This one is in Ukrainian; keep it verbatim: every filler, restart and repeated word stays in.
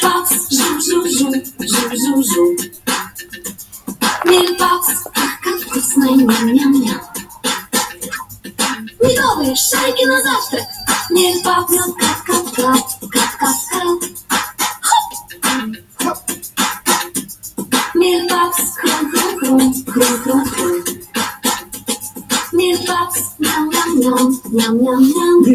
Мирпакс, жу-жу-жу, жу-жу-жу. Мирпакс, ах, как вкусно, ням-ням-ням. Медовые шарики на завтрак. Мирпакс, кап-кап-кап, кап-кап-кап. Хоп! Мирпакс, хрум-хрум-хрум, хрум-хрум-хрум. Мирпакс, ням-ням-ням, ням-ням-ням.